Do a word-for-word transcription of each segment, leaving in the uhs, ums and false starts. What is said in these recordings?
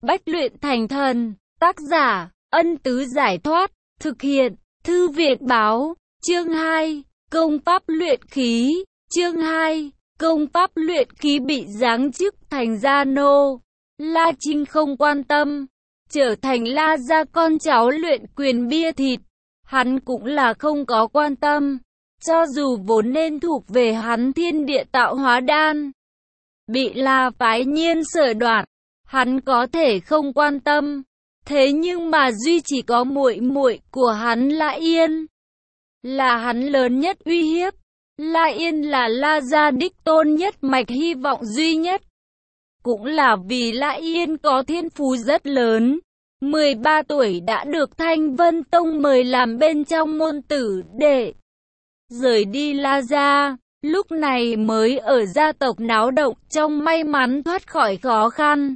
bách luyện thành thần. Tác giả, Ân Tứ Giải Thoát. Thực hiện, Thư Viện Báo. Chương hai, Công pháp luyện khí. Chương hai, Công pháp luyện khí bị giáng chức thành gia nô. La Trinh không quan tâm, trở thành La gia con cháu luyện quyền bia thịt. Hắn cũng là không có quan tâm, cho dù vốn nên thuộc về hắn thiên địa tạo hóa đan, bị La phái nhiên sở đoạt, hắn có thể không quan tâm. Thế nhưng mà duy chỉ có muội muội của hắn La Yên, là hắn lớn nhất uy hiếp. La Yên là La gia đích tôn nhất mạch hy vọng duy nhất. Cũng là vì La Yên có thiên phú rất lớn. mười ba tuổi đã được Thanh Vân Tông mời làm bên trong môn tử đệ. Rời đi La gia, lúc này mới ở gia tộc náo động trong may mắn thoát khỏi khó khăn.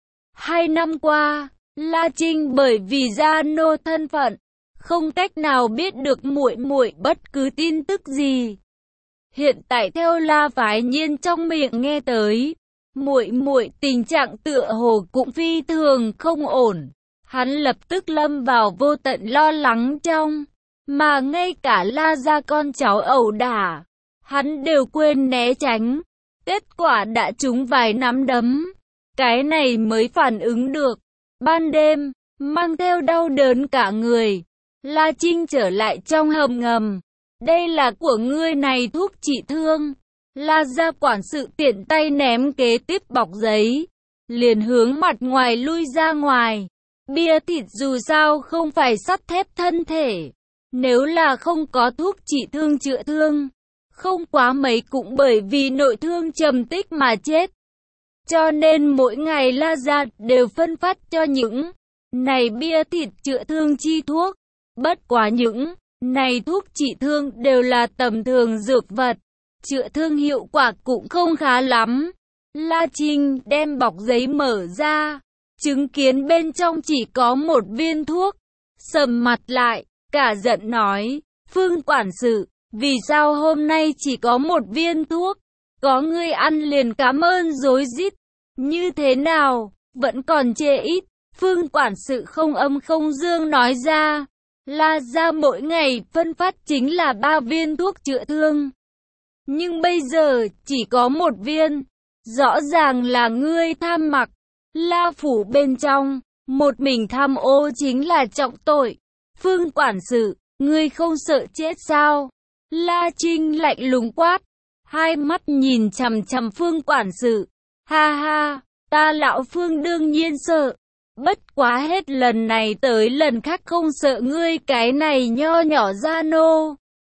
Hai năm qua, La Trinh bởi vì gia nô thân phận, không cách nào biết được muội muội bất cứ tin tức gì. Hiện tại theo La phái nhiên trong miệng nghe tới, muội muội tình trạng tựa hồ cũng phi thường không ổn. Hắn lập tức lâm vào vô tận lo lắng trong, mà ngay cả La gia con cháu ẩu đả, hắn đều quên né tránh. Kết quả đã trúng vài nắm đấm, cái này mới phản ứng được. Ban đêm, mang theo đau đớn cả người, La Trinh trở lại trong hầm ngầm. Đây là của ngươi này thuốc trị thương. La gia quản sự tiện tay ném kế tiếp bọc giấy, liền hướng mặt ngoài lui ra ngoài. Bia thịt dù sao không phải sắt thép thân thể, nếu là không có thuốc trị thương chữa thương, không quá mấy cũng bởi vì nội thương trầm tích mà chết. Cho nên mỗi ngày La gia đều phân phát cho những này bia thịt chữa thương chi thuốc. Bất quá những này thuốc trị thương đều là tầm thường dược vật, chữa thương hiệu quả cũng không khá lắm. La Trinh đem bọc giấy mở ra, chứng kiến bên trong chỉ có một viên thuốc, sầm mặt lại, cả giận nói, Phương quản sự, vì sao hôm nay chỉ có một viên thuốc, có người ăn liền cảm ơn rối rít, như thế nào, vẫn còn chê ít. Phương quản sự không âm không dương nói ra, La gia mỗi ngày phân phát chính là ba viên thuốc chữa thương, nhưng bây giờ chỉ có một viên, rõ ràng là ngươi tham mặc. La phủ bên trong, một mình tham ô chính là trọng tội. Phương quản sự, ngươi không sợ chết sao? La Trinh lạnh lùng quát, hai mắt nhìn chằm chằm Phương quản sự. Ha ha, ta lão Phương đương nhiên sợ. Bất quá hết lần này tới lần khác không sợ ngươi cái này nho nhỏ gia nô.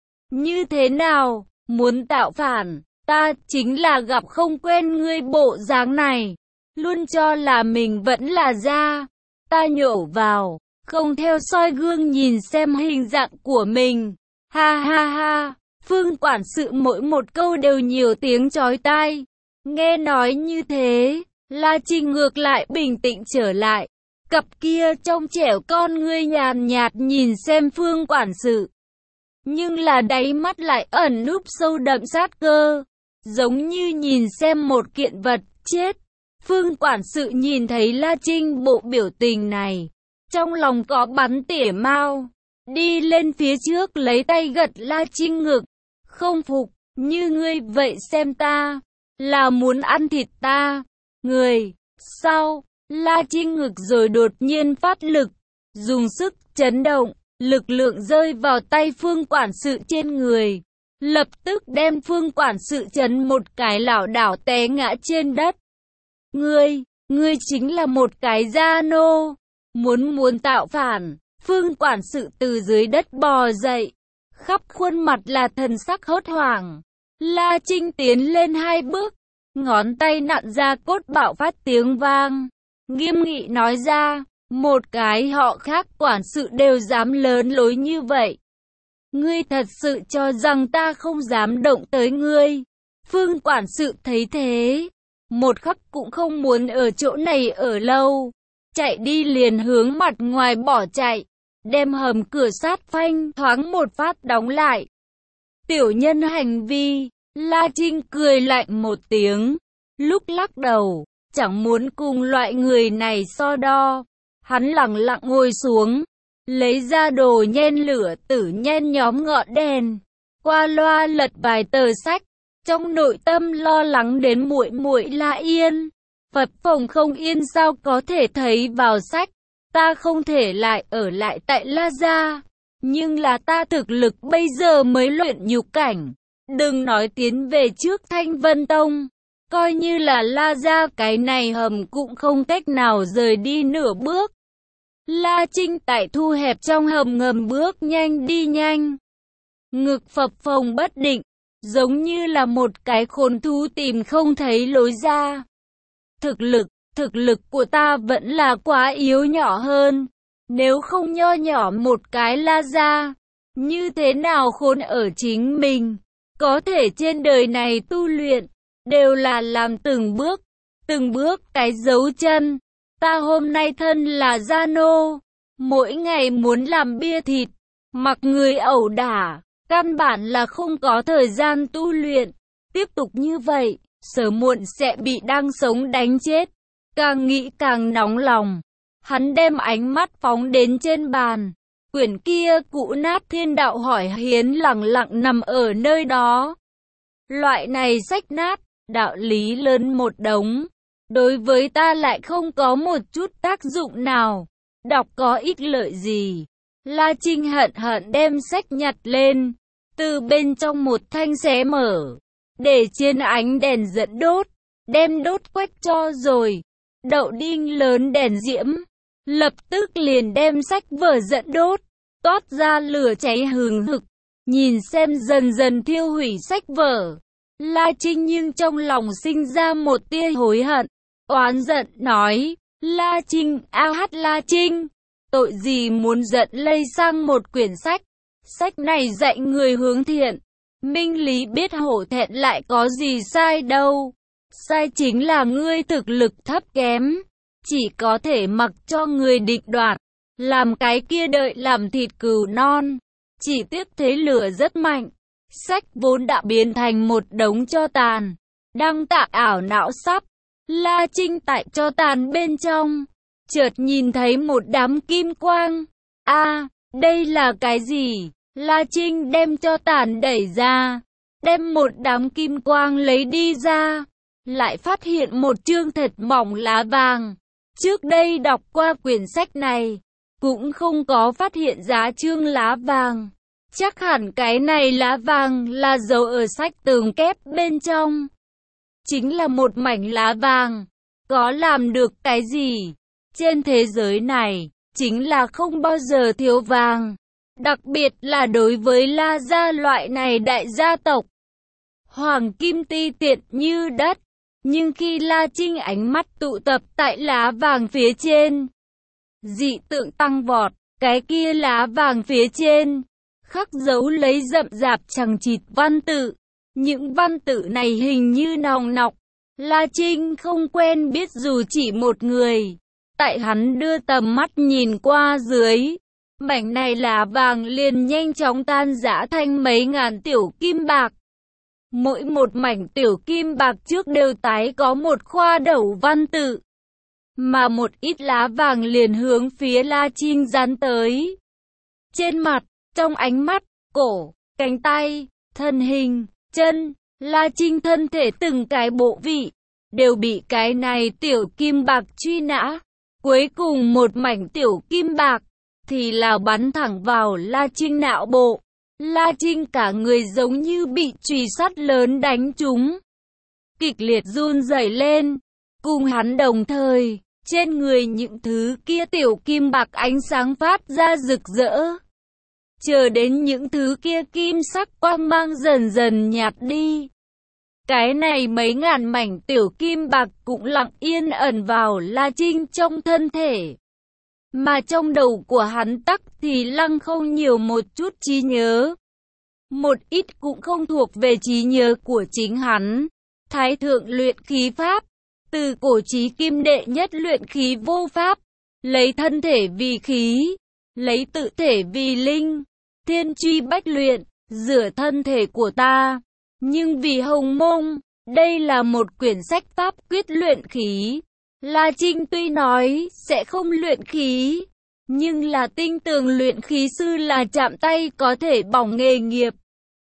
Như thế nào, muốn tạo phản, ta chính là gặp không quen ngươi bộ dáng này. Luôn cho là mình vẫn là gia. Ta nhổ vào, không theo soi gương nhìn xem hình dạng của mình. Ha ha ha, Phương quản sự mỗi một câu đều nhiều tiếng chói tai. Nghe nói như thế, La Trinh ngược lại bình tĩnh trở lại. Cặp kia trong trẻo con ngươi nhàn nhạt nhìn xem Phương quản sự, nhưng là đáy mắt lại ẩn núp sâu đậm sát cơ, giống như nhìn xem một kiện vật chết. Phương quản sự nhìn thấy La Trinh bộ biểu tình này, trong lòng có bắn tỉa mau, đi lên phía trước lấy tay gật La Trinh ngực. Không phục, như ngươi vậy xem ta, là muốn ăn thịt ta, người, sao? La Trinh ngực rồi đột nhiên phát lực, dùng sức chấn động, lực lượng rơi vào tay Phương quản sự trên người, lập tức đem Phương quản sự chấn một cái lảo đảo té ngã trên đất. Ngươi, ngươi chính là một cái gia nô, muốn muốn tạo phản. Phương quản sự từ dưới đất bò dậy, khắp khuôn mặt là thần sắc hốt hoảng. La Trinh tiến lên hai bước, ngón tay nặn ra cốt bạo phát tiếng vang, nghiêm nghị nói ra, một cái họ khác quản sự đều dám lớn lối như vậy. Ngươi thật sự cho rằng ta không dám động tới ngươi? Phương quản sự thấy thế, một khắc cũng không muốn ở chỗ này ở lâu, chạy đi liền hướng mặt ngoài bỏ chạy, đem hầm cửa sát phanh thoáng một phát đóng lại. Tiểu nhân hành vi, La Trinh cười lạnh một tiếng, lúc lắc đầu, chẳng muốn cùng loại người này so đo. Hắn lặng lặng ngồi xuống, lấy ra đồ nhen lửa tử nhen nhóm ngọn đèn, qua loa lật vài tờ sách, trong nội tâm lo lắng đến muội muội La Yên. Phật phòng không yên sao có thể thấy vào sách, ta không thể lại ở lại tại La Gia, nhưng là ta thực lực bây giờ mới luyện nhục cảnh, đừng nói tiến về trước Thanh Vân Tông, coi như là La Gia cái này hầm cũng không cách nào rời đi nửa bước. La Trinh tại thu hẹp trong hầm ngầm bước nhanh đi nhanh, ngực phập phồng bất định, giống như là một cái khôn thú tìm không thấy lối ra. Thực lực, thực lực của ta vẫn là quá yếu nhỏ hơn, nếu không nho nhỏ một cái La Gia, như thế nào khôn ở chính mình, có thể trên đời này tu luyện, đều là làm từng bước, từng bước cái dấu chân. Ta hôm nay thân là gia nô, mỗi ngày muốn làm bia thịt, mặc người ẩu đả, căn bản là không có thời gian tu luyện. Tiếp tục như vậy, sớm muộn sẽ bị đang sống đánh chết. Càng nghĩ càng nóng lòng, hắn đem ánh mắt phóng đến trên bàn. Quyển kia cũ nát Thiên Đạo Hỏi Hiến lặng lặng nằm ở nơi đó. Loại này sách nát, đạo lý lớn một đống, đối với ta lại không có một chút tác dụng nào, đọc có ích lợi gì. La Trinh hận hận đem sách nhặt lên, từ bên trong một thanh xé mở, để trên ánh đèn dẫn đốt, đem đốt quách cho rồi. Đậu đinh lớn đèn diễm, lập tức liền đem sách vở dẫn đốt, toát ra lửa cháy hừng hực, nhìn xem dần dần thiêu hủy sách vở. La Trinh nhưng trong lòng sinh ra một tia hối hận, oán giận nói, La Trinh, a hát La Trinh, tội gì muốn giận lây sang một quyển sách, sách này dạy người hướng thiện, minh lý biết hổ thẹn lại có gì sai đâu, sai chính là ngươi thực lực thấp kém, chỉ có thể mặc cho người địch đoạt, làm cái kia đợi làm thịt cừu non, chỉ tiếc thế lửa rất mạnh. Sách vốn đã biến thành một đống tro tàn, đang tạ ảo não sắp. La Trinh tại tro tàn bên trong, chợt nhìn thấy một đám kim quang. A, à, đây là cái gì? La Trinh đem tro tàn đẩy ra, đem một đám kim quang lấy đi ra, lại phát hiện một chương thật mỏng lá vàng. Trước đây đọc qua quyển sách này, cũng không có phát hiện giá chương lá vàng. Chắc hẳn cái này lá vàng là dấu ở sách tường kép bên trong. Chính là một mảnh lá vàng. Có làm được cái gì? Trên thế giới này, chính là không bao giờ thiếu vàng. Đặc biệt là đối với La Gia loại này đại gia tộc. Hoàng kim ti tiện như đất. Nhưng khi La Trinh ánh mắt tụ tập tại lá vàng phía trên, dị tượng tăng vọt, cái kia lá vàng phía trên khắc dấu lấy rậm rạp chằng chịt văn tự. Những văn tự này hình như nòng nọc. La Trinh không quen biết dù chỉ một người. Tại hắn đưa tầm mắt nhìn qua dưới, mảnh này lá vàng liền nhanh chóng tan rã thành mấy ngàn tiểu kim bạc. Mỗi một mảnh tiểu kim bạc trước đều tái có một khoa đầu văn tự. Mà một ít lá vàng liền hướng phía La Trinh dán tới. Trên mặt, trong ánh mắt, cổ, cánh tay, thân hình, chân, La Trinh thân thể từng cái bộ vị, đều bị cái này tiểu kim bạc truy nã. Cuối cùng một mảnh tiểu kim bạc, thì là bắn thẳng vào La Trinh não bộ. La Trinh cả người giống như bị chùy sắt lớn đánh trúng, kịch liệt run rẩy lên. Cùng hắn đồng thời, trên người những thứ kia tiểu kim bạc ánh sáng phát ra rực rỡ. Chờ đến những thứ kia kim sắc quang mang dần dần nhạt đi, cái này mấy ngàn mảnh tiểu kim bạc cũng lặng yên ẩn vào La Trinh trong thân thể. Mà trong đầu của hắn tắc thì lăng không nhiều một chút trí nhớ. Một ít cũng không thuộc về trí nhớ của chính hắn. Thái thượng luyện khí pháp, từ cổ chí kim đệ nhất luyện khí vô pháp, lấy thân thể vì khí, lấy tự thể vì linh, thiên truy bách luyện, rửa thân thể của ta, nhưng vì hồng mông, Đây là một quyển sách pháp quyết luyện khí. La Trinh tuy nói sẽ không luyện khí, nhưng là tinh tường luyện khí sư là chạm tay có thể bỏng nghề nghiệp.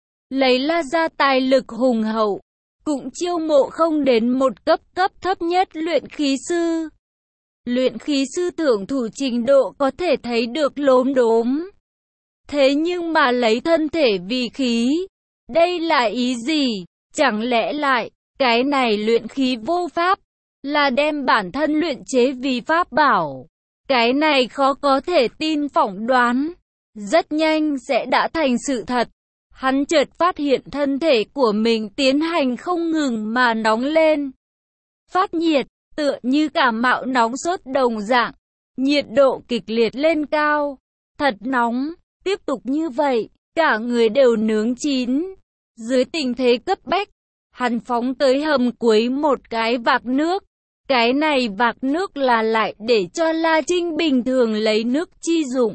Lấy La gia tài lực hùng hậu, cũng chiêu mộ không đến một cấp cấp thấp nhất luyện khí sư. Luyện khí sư thưởng thủ trình độ có thể thấy được lốm đốm. Thế nhưng mà lấy thân thể vì khí, đây là ý gì? Chẳng lẽ lại, cái này luyện khí vô pháp, là đem bản thân luyện chế vì pháp bảo. Cái này khó có thể tin phỏng đoán, rất nhanh sẽ đã thành sự thật. Hắn chợt phát hiện thân thể của mình tiến hành không ngừng mà nóng lên. Phát nhiệt, tựa như cảm mạo nóng sốt đồng dạng, nhiệt độ kịch liệt lên cao, thật nóng, tiếp tục như vậy, cả người đều nướng chín. Dưới tình thế cấp bách, hắn phóng tới hầm cuối một cái vạc nước. Cái này vạc nước là lại để cho La Trinh bình thường lấy nước chi dụng.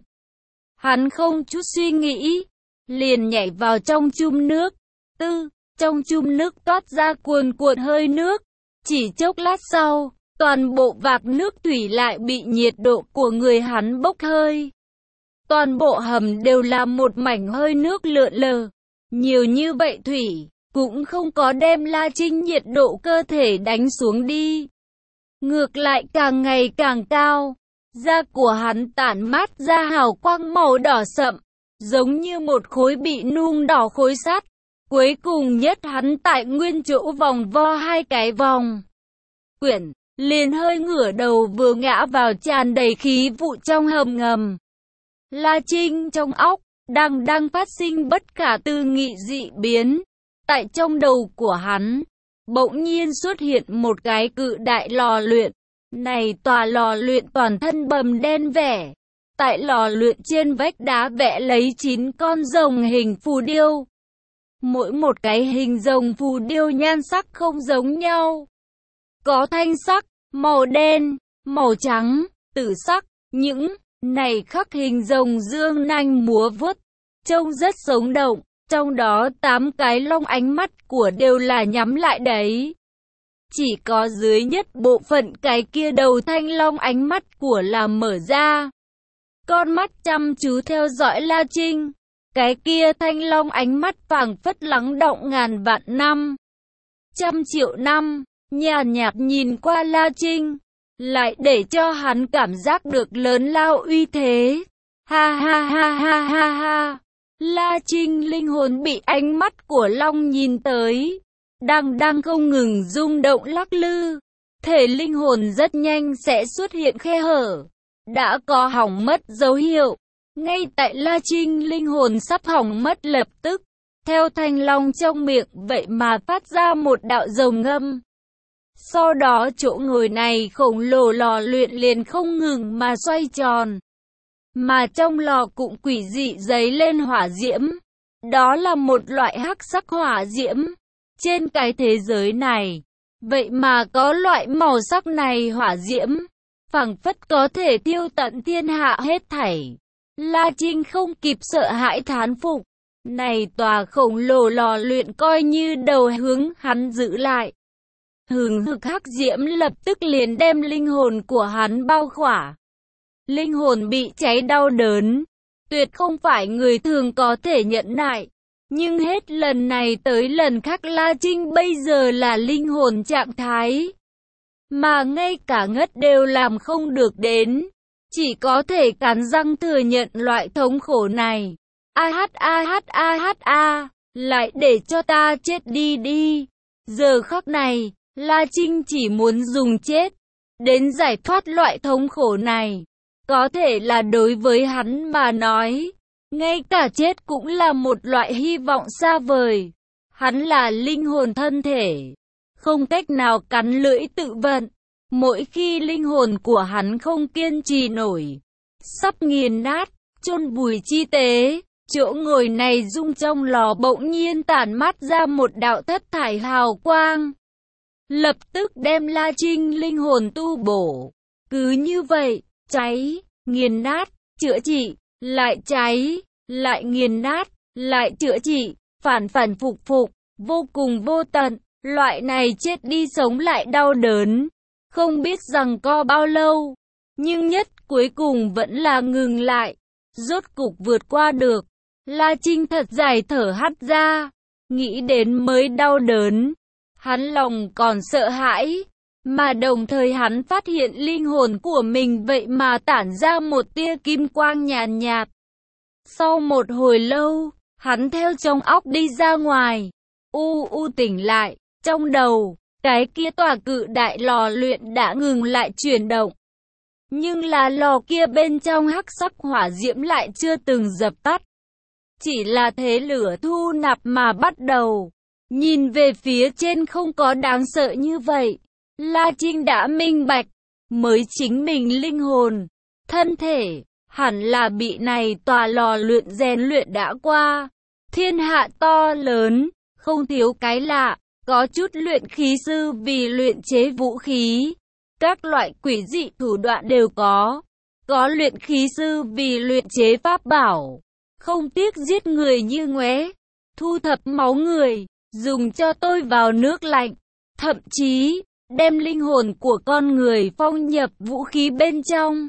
Hắn không chút suy nghĩ, liền nhảy vào trong chum nước. Tư, trong chum nước toát ra cuồn cuộn hơi nước. Chỉ chốc lát sau, toàn bộ vạc nước thủy lại bị nhiệt độ của người hắn bốc hơi. Toàn bộ hầm đều là một mảnh hơi nước lượn lờ. Nhiều như vậy thủy, cũng không có đem La Trinh nhiệt độ cơ thể đánh xuống đi. Ngược lại càng ngày càng cao, da của hắn tản mát ra hào quang màu đỏ sậm, giống như một khối bị nung đỏ khối sắt. Cuối cùng nhất hắn tại nguyên chỗ vòng vo hai cái vòng. Quyển, liền hơi ngửa đầu vừa ngã vào tràn đầy khí vụ trong hầm ngầm. La Trinh trong óc, đang đang phát sinh bất khả tư nghị dị biến. Tại trong đầu của hắn, bỗng nhiên xuất hiện một cái cự đại lò luyện. Này tòa lò luyện toàn thân bầm đen vẻ. Tại lò luyện trên vách đá vẽ lấy chín con rồng hình phù điêu. Mỗi một cái hình rồng phù điêu nhan sắc không giống nhau. Có thanh sắc, màu đen, màu trắng, tử sắc. Những này khắc hình rồng dương nanh múa vuốt, trông rất sống động. Trong đó tám cái long ánh mắt của đều là nhắm lại đấy. Chỉ có dưới nhất bộ phận cái kia đầu thanh long ánh mắt của là mở ra. Con mắt chăm chú theo dõi La Trinh. Cái kia thanh long ánh mắt phảng phất lắng động ngàn vạn năm, trăm triệu năm, nhàn nhạt nhìn qua La Trinh, lại để cho hắn cảm giác được lớn lao uy thế. Ha ha ha ha ha ha. La Trinh linh hồn bị ánh mắt của long nhìn tới, đang đang không ngừng rung động lắc lư. Thể linh hồn rất nhanh sẽ xuất hiện khe hở, đã có hỏng mất dấu hiệu. Ngay tại La Trinh linh hồn sắp hỏng mất lập tức, theo thanh long trong miệng vậy mà phát ra một đạo rồng ngâm. Sau đó chỗ ngồi này khổng lồ lò luyện liền không ngừng mà xoay tròn. Mà trong lò cũng quỷ dị giấy lên hỏa diễm. Đó là một loại hắc sắc hỏa diễm. Trên cái thế giới này, vậy mà có loại màu sắc này hỏa diễm, phảng phất có thể tiêu tận thiên hạ hết thảy. La Trinh không kịp sợ hãi thán phục. Này tòa khổng lồ lò luyện coi như đầu hướng hắn giữ lại. Hừng hực hắc diễm lập tức liền đem linh hồn của hắn bao khỏa. Linh hồn bị cháy đau đớn, tuyệt không phải người thường có thể nhẫn nại. Nhưng hết lần này tới lần khác La Trinh bây giờ là linh hồn trạng thái, mà ngay cả ngất đều làm không được đến. Chỉ có thể cắn răng thừa nhận loại thống khổ này. A hát a hát a hát a, lại để cho ta chết đi đi. Giờ khắc này, La Trinh chỉ muốn dùng chết đến giải thoát loại thống khổ này. Có thể là đối với hắn mà nói, ngay cả chết cũng là một loại hy vọng xa vời. Hắn là linh hồn thân thể, không cách nào cắn lưỡi tự vận. Mỗi khi linh hồn của hắn không kiên trì nổi, sắp nghiền nát, chôn vùi chi tế, chỗ ngồi này rung trong lò bỗng nhiên tản mát ra một đạo thất thải hào quang. Lập tức đem La Trinh linh hồn tu bổ. Cứ như vậy, cháy, nghiền nát, chữa trị, lại cháy, lại nghiền nát, lại chữa trị, phản phản phục phục, vô cùng vô tận. Loại này chết đi sống lại đau đớn, không biết rằng co bao lâu, nhưng nhất cuối cùng vẫn là ngừng lại, rốt cục vượt qua được. La Trinh thật dài thở hắt ra, nghĩ đến mới đau đớn, hắn lòng còn sợ hãi, mà đồng thời hắn phát hiện linh hồn của mình vậy mà tản ra một tia kim quang nhàn nhạt, nhạt. Sau một hồi lâu, hắn theo trong óc đi ra ngoài, u u tỉnh lại, trong đầu, cái kia tòa cự đại lò luyện đã ngừng lại chuyển động. Nhưng là lò kia bên trong hắc sắc hỏa diễm lại chưa từng dập tắt. Chỉ là thế lửa thu nạp mà bắt đầu. Nhìn về phía trên không có đáng sợ như vậy. La Trinh đã minh bạch, mới chính mình linh hồn, thân thể, hẳn là bị này tòa lò luyện rèn luyện đã qua. Thiên hạ to lớn, không thiếu cái lạ, có chút luyện khí sư vì luyện chế vũ khí. Các loại quỷ dị thủ đoạn đều có. Có luyện khí sư vì luyện chế pháp bảo, không tiếc giết người như ngoé, thu thập máu người, dùng cho tôi vào nước lạnh, thậm chí đem linh hồn của con người phong nhập vũ khí bên trong,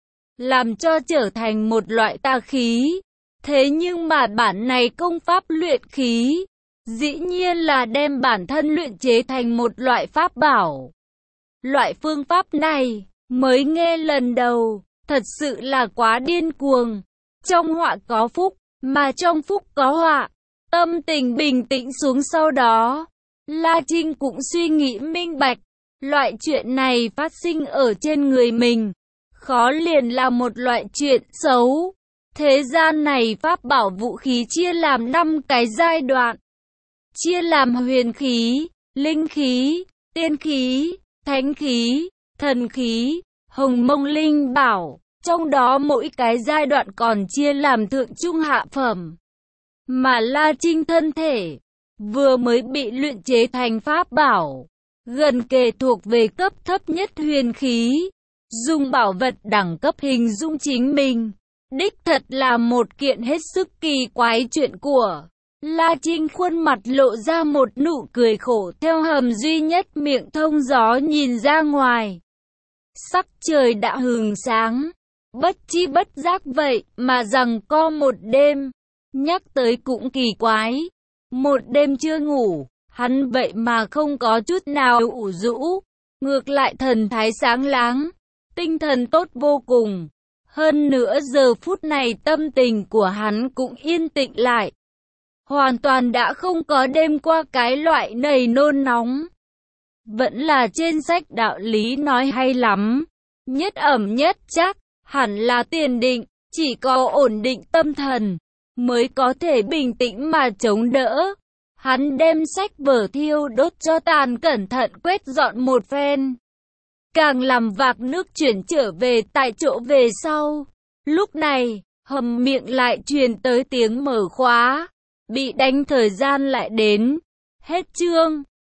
làm cho trở thành một loại tà khí. Thế nhưng mà bản này công pháp luyện khí, dĩ nhiên là đem bản thân luyện chế thành một loại pháp bảo. Loại phương pháp này, mới nghe lần đầu, thật sự là quá điên cuồng. Trong họa có phúc, mà trong phúc có họa. Tâm tình bình tĩnh xuống sau đó, La Trinh cũng suy nghĩ minh bạch. Loại chuyện này phát sinh ở trên người mình, khó liền là một loại chuyện xấu. Thế gian này pháp bảo vũ khí chia làm năm cái giai đoạn. Chia làm huyền khí, linh khí, tiên khí, thánh khí, thần khí, hồng mông linh bảo. Trong đó mỗi cái giai đoạn còn chia làm thượng trung hạ phẩm. Mà La Trinh thân thể, vừa mới bị luyện chế thành pháp bảo, gần kề thuộc về cấp thấp nhất huyền khí. Dùng bảo vật đẳng cấp hình dung chính mình, đích thật là một kiện hết sức kỳ quái chuyện của. La Trinh khuôn mặt lộ ra một nụ cười khổ, theo hầm duy nhất miệng thông gió nhìn ra ngoài. Sắc trời đã hừng sáng, bất chi bất giác vậy mà rằng co một đêm. Nhắc tới cũng kỳ quái, một đêm chưa ngủ, hắn vậy mà không có chút nào ủ rũ, ngược lại thần thái sáng láng, tinh thần tốt vô cùng. Hơn nữa giờ phút này tâm tình của hắn cũng yên tĩnh lại, hoàn toàn đã không có đêm qua cái loại nầy nôn nóng. Vẫn là trên sách đạo lý nói hay lắm, nhất ẩm nhất chắc, hẳn là tiền định, chỉ có ổn định tâm thần, mới có thể bình tĩnh mà chống đỡ. Hắn đem sách vở thiêu đốt cho tàn, cẩn thận quét dọn một phen. Càng làm vạc nước chuyển trở về tại chỗ về sau. Lúc này, hầm miệng lại truyền tới tiếng mở khóa. Bị đánh thời gian lại đến. Hết chương.